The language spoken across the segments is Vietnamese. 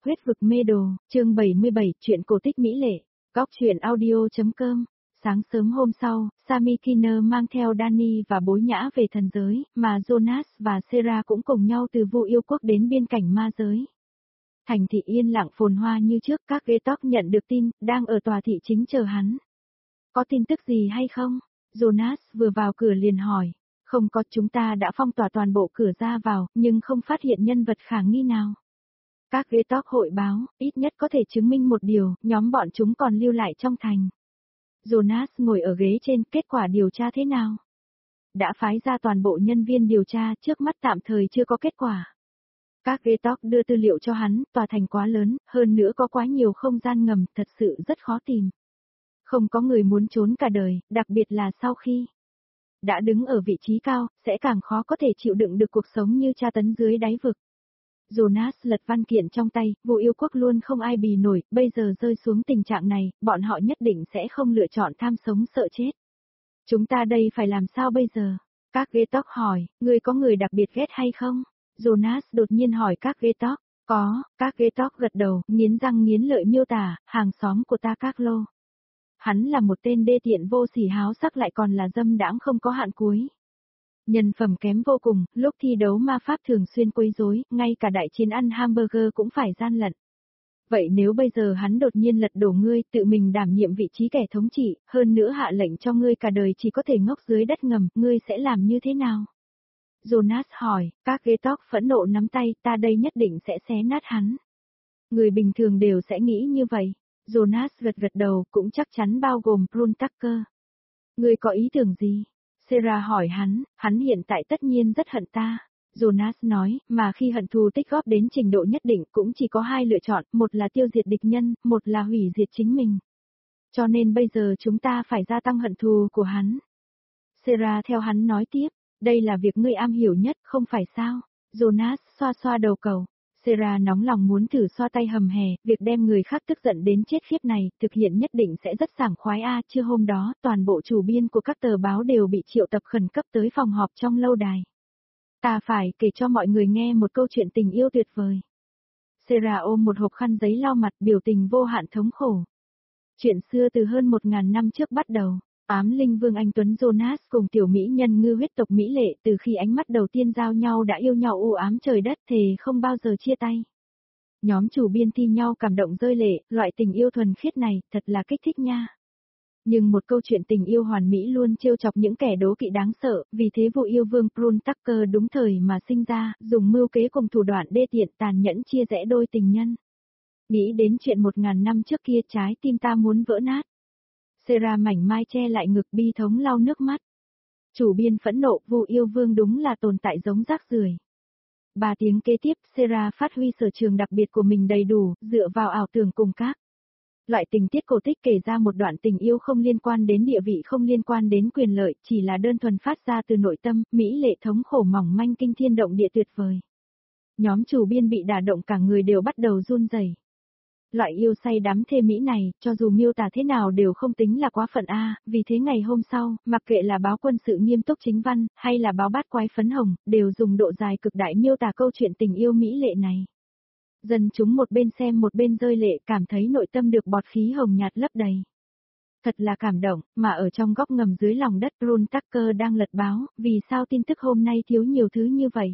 Huyết vực mê đồ, chương 77, truyện cổ tích mỹ lệ, góc truyện audio.com. Sáng sớm hôm sau, Sami Kinner mang theo Danny và Bối Nhã về thần giới, mà Jonas và Sarah cũng cùng nhau từ Vu Yêu Quốc đến biên cảnh ma giới. Thành thị yên lặng phồn hoa như trước, các Getok nhận được tin, đang ở tòa thị chính chờ hắn. Có tin tức gì hay không? Jonas vừa vào cửa liền hỏi. Không có, chúng ta đã phong tỏa toàn bộ cửa ra vào, nhưng không phát hiện nhân vật khả nghi nào. Các Getok hội báo, ít nhất có thể chứng minh một điều, nhóm bọn chúng còn lưu lại trong thành. Jonas ngồi ở ghế trên, kết quả điều tra thế nào? Đã phái ra toàn bộ nhân viên điều tra, trước mắt tạm thời chưa có kết quả. Các Getok đưa tư liệu cho hắn, tòa thành quá lớn, hơn nữa có quá nhiều không gian ngầm, thật sự rất khó tìm. Không có người muốn trốn cả đời, đặc biệt là sau khi đã đứng ở vị trí cao, sẽ càng khó có thể chịu đựng được cuộc sống như tra tấn dưới đáy vực. Jonas lật văn kiện trong tay, Vu Yêu Quốc luôn không ai bì nổi, bây giờ rơi xuống tình trạng này, bọn họ nhất định sẽ không lựa chọn tham sống sợ chết. Chúng ta đây phải làm sao bây giờ? Các Getok hỏi, ngươi có người đặc biệt ghét hay không? Jonas đột nhiên hỏi các Getok, có, các Getok gật đầu, nghiến răng nghiến lợi miêu tả, hàng xóm của ta các lô. Hắn là một tên đê tiện vô sỉ háo sắc lại còn là dâm đãng không có hạn cuối. Nhân phẩm kém vô cùng, lúc thi đấu ma pháp thường xuyên quấy rối, ngay cả đại chiến ăn hamburger cũng phải gian lận. Vậy nếu bây giờ hắn đột nhiên lật đổ ngươi, tự mình đảm nhiệm vị trí kẻ thống trị, hơn nữa hạ lệnh cho ngươi cả đời chỉ có thể ngốc dưới đất ngầm, ngươi sẽ làm như thế nào? Jonas hỏi, các Getok phẫn nộ nắm tay, ta đây nhất định sẽ xé nát hắn. Người bình thường đều sẽ nghĩ như vậy. Jonas gật gật đầu, cũng chắc chắn bao gồm Bruntacker. Ngươi có ý tưởng gì? Sarah hỏi hắn hiện tại tất nhiên rất hận ta. Jonas nói, mà khi hận thù tích góp đến trình độ nhất định cũng chỉ có hai lựa chọn, một là tiêu diệt địch nhân, một là hủy diệt chính mình. Cho nên bây giờ chúng ta phải gia tăng hận thù của hắn. Sarah theo hắn nói tiếp, đây là việc ngươi am hiểu nhất, không phải sao? Jonas xoa xoa đầu cầu. Sarah nóng lòng muốn thử xoa tay hầm hè, việc đem người khác tức giận đến chết khiếp này, thực hiện nhất định sẽ rất sảng khoái trưa hôm đó, toàn bộ chủ biên của các tờ báo đều bị triệu tập khẩn cấp tới phòng họp trong lâu đài. Ta phải kể cho mọi người nghe một câu chuyện tình yêu tuyệt vời. Sarah ôm một hộp khăn giấy lau mặt, biểu tình vô hạn thống khổ. Chuyện xưa từ hơn 1000 năm trước bắt đầu. Ám linh vương anh Tuấn Jonas cùng tiểu mỹ nhân ngư huyết tộc mỹ lệ từ khi ánh mắt đầu tiên giao nhau đã yêu nhau u ám trời đất thề không bao giờ chia tay. Nhóm chủ biên thi nhau cảm động rơi lệ, loại tình yêu thuần khiết này thật là kích thích nha. Nhưng một câu chuyện tình yêu hoàn mỹ luôn trêu chọc những kẻ đố kỵ đáng sợ, vì thế Vu Yêu Vương Bruntacker đúng thời mà sinh ra, dùng mưu kế cùng thủ đoạn đê tiện tàn nhẫn chia rẽ đôi tình nhân. Nghĩ đến chuyện 1000 năm trước kia trái tim ta muốn vỡ nát. Sarah mảnh mai che lại ngực bi thống lau nước mắt. Chủ biên phẫn nộ, Vu Yêu Vương đúng là tồn tại giống rác rưởi. 3 tiếng kế tiếp, Sarah phát huy sở trường đặc biệt của mình đầy đủ, dựa vào ảo tưởng cùng các loại tình tiết cổ tích kể ra một đoạn tình yêu không liên quan đến địa vị, không liên quan đến quyền lợi, chỉ là đơn thuần phát ra từ nội tâm, mỹ lệ thống khổ mỏng manh kinh thiên động địa tuyệt vời. Nhóm chủ biên bị đả động cả người đều bắt đầu run rẩy. Loại yêu say đắm thê mỹ này, cho dù miêu tả thế nào đều không tính là quá phận vì thế ngày hôm sau, mặc kệ là báo quân sự nghiêm túc chính văn, hay là báo bát quái phấn hồng, đều dùng độ dài cực đại miêu tả câu chuyện tình yêu mỹ lệ này. Dân chúng một bên xem một bên rơi lệ, cảm thấy nội tâm được bọt khí hồng nhạt lấp đầy. Thật là cảm động, mà ở trong góc ngầm dưới lòng đất Bruntacker đang lật báo, vì sao tin tức hôm nay thiếu nhiều thứ như vậy.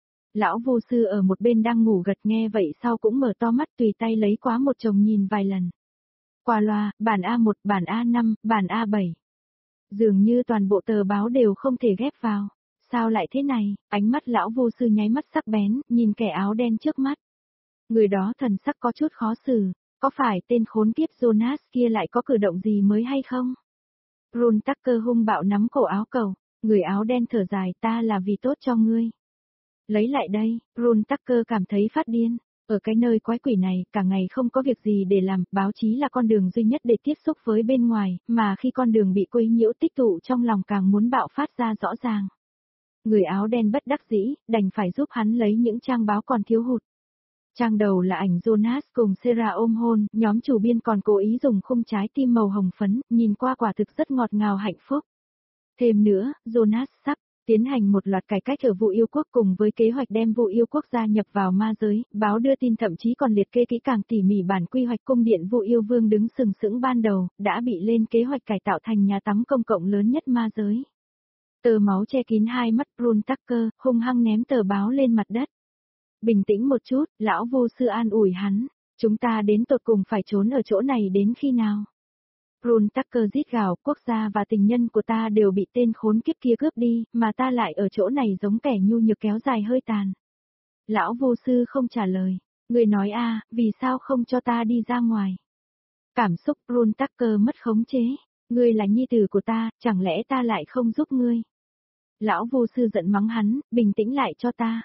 Lão vô sư ở một bên đang ngủ gật nghe vậy sau cũng mở to mắt tùy tay lấy quá một chồng nhìn vài lần. Qua loa, bản A1, bản A5, bản A7. Dường như toàn bộ tờ báo đều không thể ghép vào. Sao lại thế này? Ánh mắt lão vô sư nháy mắt sắc bén, nhìn kẻ áo đen trước mắt. Người đó thần sắc có chút khó xử. Có phải tên khốn kiếp Jonas kia lại có cử động gì mới hay không? Bruntacker hung bạo nắm cổ áo cầu. Người áo đen thở dài, ta là vì tốt cho ngươi. Lấy lại đây, Bruntacker cảm thấy phát điên. Ở cái nơi quái quỷ này, cả ngày không có việc gì để làm, báo chí là con đường duy nhất để tiếp xúc với bên ngoài, mà khi con đường bị quấy nhiễu tích tụ trong lòng càng muốn bạo phát ra rõ ràng. Người áo đen bất đắc dĩ, đành phải giúp hắn lấy những trang báo còn thiếu hụt. Trang đầu là ảnh Jonas cùng Sarah ôm hôn, nhóm chủ biên còn cố ý dùng khung trái tim màu hồng phấn, nhìn qua quả thực rất ngọt ngào hạnh phúc. Thêm nữa, Jonas sắp Tiến hành một loạt cải cách ở Vu Yêu Quốc cùng với kế hoạch đem Vu Yêu Quốc gia nhập vào ma giới, báo đưa tin thậm chí còn liệt kê kỹ càng tỉ mỉ bản quy hoạch cung điện Vu Yêu Vương đứng sừng sững ban đầu, đã bị lên kế hoạch cải tạo thành nhà tắm công cộng lớn nhất ma giới. Tờ máu che kín hai mắt Brun Tucker, hung hăng ném tờ báo lên mặt đất. Bình tĩnh một chút, lão Vu sư an ủi hắn, chúng ta đến tột cùng phải trốn ở chỗ này đến khi nào? Brun Tucker rít gào, quốc gia và tình nhân của ta đều bị tên khốn kiếp kia cướp đi, mà ta lại ở chỗ này giống kẻ nhu nhược kéo dài hơi tàn. Lão Vu sư không trả lời, người nói vì sao không cho ta đi ra ngoài? Cảm xúc Brun Tucker mất khống chế, ngươi là nhi tử của ta, chẳng lẽ ta lại không giúp ngươi? Lão Vu sư giận mắng hắn, bình tĩnh lại cho ta.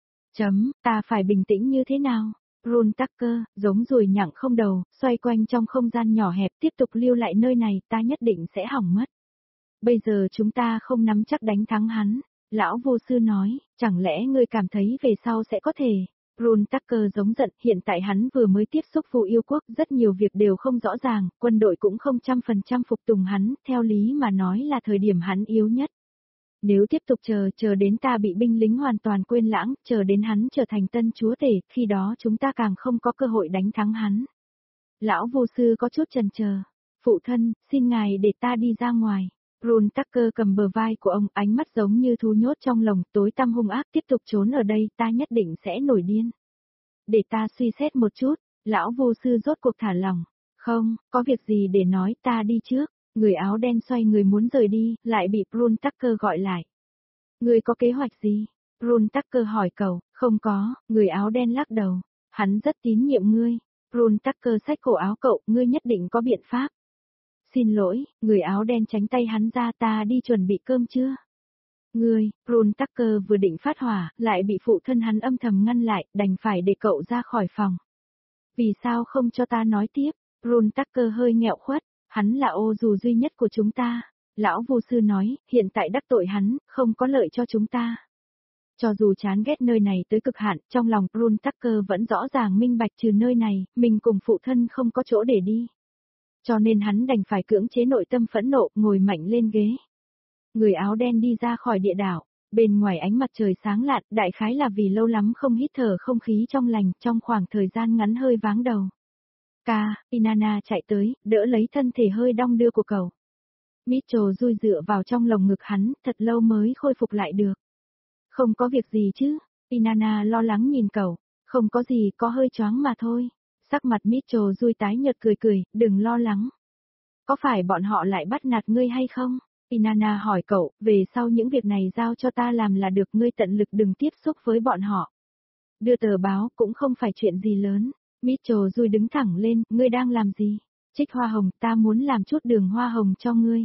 Ta phải bình tĩnh như thế nào? Brun Tucker, giống ruồi nhặng không đầu, xoay quanh trong không gian nhỏ hẹp tiếp tục lưu lại nơi này, ta nhất định sẽ hỏng mất. Bây giờ chúng ta không nắm chắc đánh thắng hắn. Lão Vô sư nói, chẳng lẽ ngươi cảm thấy về sau sẽ có thể? Brun Tucker giống giận, hiện tại hắn vừa mới tiếp xúc Vu Yêu Quốc, rất nhiều việc đều không rõ ràng, quân đội cũng không 100% phục tùng hắn, theo lý mà nói là thời điểm hắn yếu nhất. Nếu tiếp tục chờ đến ta bị binh lính hoàn toàn quên lãng, chờ đến hắn trở thành tân chúa tể, khi đó chúng ta càng không có cơ hội đánh thắng hắn. Lão Vô sư có chút chần chờ. Phụ thân, xin ngài để ta đi ra ngoài. Brun Tucker cầm bờ vai của ông, ánh mắt giống như thú nhốt trong lồng, tối tăm hung ác, tiếp tục trốn ở đây, ta nhất định sẽ nổi điên. Để ta suy xét một chút, lão Vô sư rốt cuộc thả lỏng. Không, có việc gì để nói, ta đi trước. Người áo đen xoay người muốn rời đi, lại bị Brun Tucker gọi lại. Ngươi có kế hoạch gì? Brun Tucker hỏi cậu, không có, người áo đen lắc đầu. Hắn rất tín nhiệm ngươi. Brun Tucker xách cổ áo cậu, ngươi nhất định có biện pháp. Xin lỗi, người áo đen tránh tay hắn ra, ta đi chuẩn bị cơm chưa? Ngươi, Brun Tucker vừa định phát hỏa, lại bị phụ thân hắn âm thầm ngăn lại, đành phải để cậu ra khỏi phòng. Vì sao không cho ta nói tiếp? Brun Tucker hơi nghẹo khuất. Hắn là ô dù duy nhất của chúng ta. Lão Vô sư nói, hiện tại đắc tội hắn, không có lợi cho chúng ta. Cho dù chán ghét nơi này tới cực hạn, trong lòng Brun Tucker vẫn rõ ràng minh bạch trừ nơi này, mình cùng phụ thân không có chỗ để đi. Cho nên hắn đành phải cưỡng chế nội tâm phẫn nộ, ngồi mạnh lên ghế. Người áo đen đi ra khỏi địa đảo, bên ngoài ánh mặt trời sáng lạn, đại khái là vì lâu lắm không hít thở không khí trong lành, trong khoảng thời gian ngắn hơi váng đầu. Inanna chạy tới, đỡ lấy thân thể hơi đong đưa của cậu. Mitchell dui dựa vào trong lồng ngực hắn, thật lâu mới khôi phục lại được. Không có việc gì chứ? Inanna lo lắng nhìn cậu. Không có gì, có hơi choáng mà thôi. Sắc mặt Mitchell dui tái nhợt cười, đừng lo lắng. Có phải bọn họ lại bắt nạt ngươi hay không? Inanna hỏi cậu, về sau những việc này giao cho ta làm là được, ngươi tận lực đừng tiếp xúc với bọn họ. Đưa tờ báo cũng không phải chuyện gì lớn. Mitchell dui đứng thẳng lên, ngươi đang làm gì? Trích hoa hồng, ta muốn làm chút đường hoa hồng cho ngươi.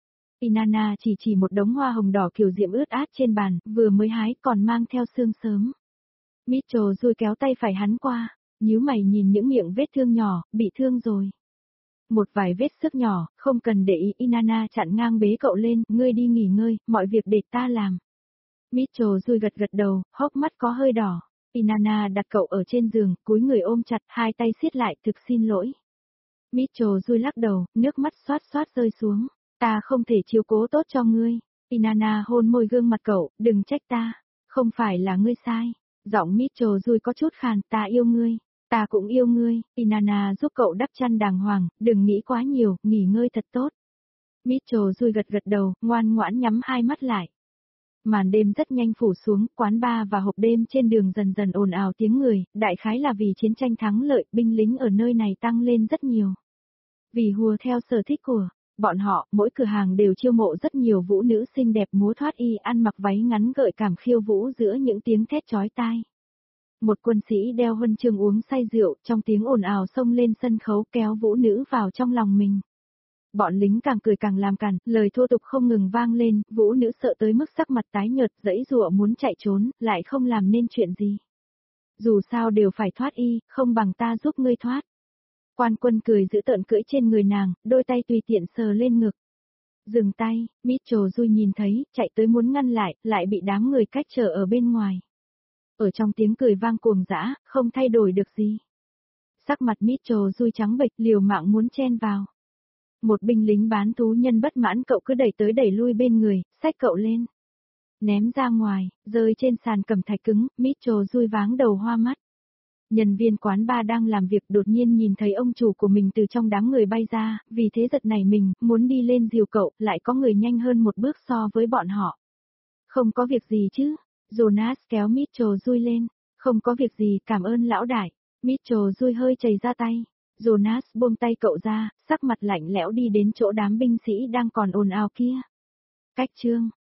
Inanna chỉ một đống hoa hồng đỏ kiều diễm ướt át trên bàn, vừa mới hái còn mang theo sương sớm. Mitchell dui kéo tay phải hắn qua, nhíu mày nhìn những miệng vết thương nhỏ, bị thương rồi. Một vài vết xước nhỏ, không cần để ý. Inanna chặn ngang bế cậu lên, ngươi đi nghỉ ngơi, mọi việc để ta làm. Mitchell dui gật đầu, hốc mắt có hơi đỏ. Inanna đặt cậu ở trên giường, cúi người ôm chặt, hai tay siết lại, thực xin lỗi. Mitchell dui lắc đầu, nước mắt xoát xoát rơi xuống. Ta không thể chiếu cố tốt cho ngươi. Inanna hôn môi gương mặt cậu, đừng trách ta. Không phải là ngươi sai. Giọng Mitchell dui có chút khàn, ta yêu ngươi. Ta cũng yêu ngươi. Inanna giúp cậu đắp chăn đàng hoàng, đừng nghĩ quá nhiều, nghỉ ngơi thật tốt. Mitchell dui gật đầu, ngoan ngoãn nhắm hai mắt lại. Màn đêm rất nhanh phủ xuống, quán bar và hộp đêm trên đường dần dần ồn ào tiếng người, đại khái là vì chiến tranh thắng lợi, binh lính ở nơi này tăng lên rất nhiều. Vì hùa theo sở thích của bọn họ, mỗi cửa hàng đều chiêu mộ rất nhiều vũ nữ xinh đẹp múa thoát y, ăn mặc váy ngắn gợi cảm khiêu vũ giữa những tiếng thét chói tai. Một quân sĩ đeo huân chương uống say rượu, trong tiếng ồn ào xông lên sân khấu kéo vũ nữ vào trong lòng mình. Bọn lính càng cười càng làm càn, lời thô tục không ngừng vang lên, vũ nữ sợ tới mức sắc mặt tái nhợt, giãy giụa muốn chạy trốn, lại không làm nên chuyện gì. Dù sao đều phải thoát y, không bằng ta giúp ngươi thoát. Quan quân cười dữ tợn cưỡi trên người nàng, đôi tay tùy tiện sờ lên ngực. Dừng tay, Mitchell dui nhìn thấy, chạy tới muốn ngăn lại bị đám người cách trở ở bên ngoài. Ở trong tiếng cười vang cuồng dã, không thay đổi được gì. Sắc mặt Mitchell dui trắng bệch, liều mạng muốn chen vào. Một binh lính bán thú nhân bất mãn cậu cứ đẩy tới đẩy lui bên người, xách cậu lên. ném ra ngoài, rơi trên sàn cẩm thạch cứng, Mitchell dui váng đầu hoa mắt. Nhân viên quán bar đang làm việc đột nhiên nhìn thấy ông chủ của mình từ trong đám người bay ra, vì thế giật nảy mình, muốn đi lên dìu cậu, lại có người nhanh hơn một bước so với bọn họ. Không có việc gì chứ? Jonas kéo Mitchell dui lên. Không có việc gì, cảm ơn lão đại. Mitchell dui hơi chảy ra tay. Jonas buông tay cậu ra, sắc mặt lạnh lẽo đi đến chỗ đám binh sĩ đang còn ồn ào kia. Cách chương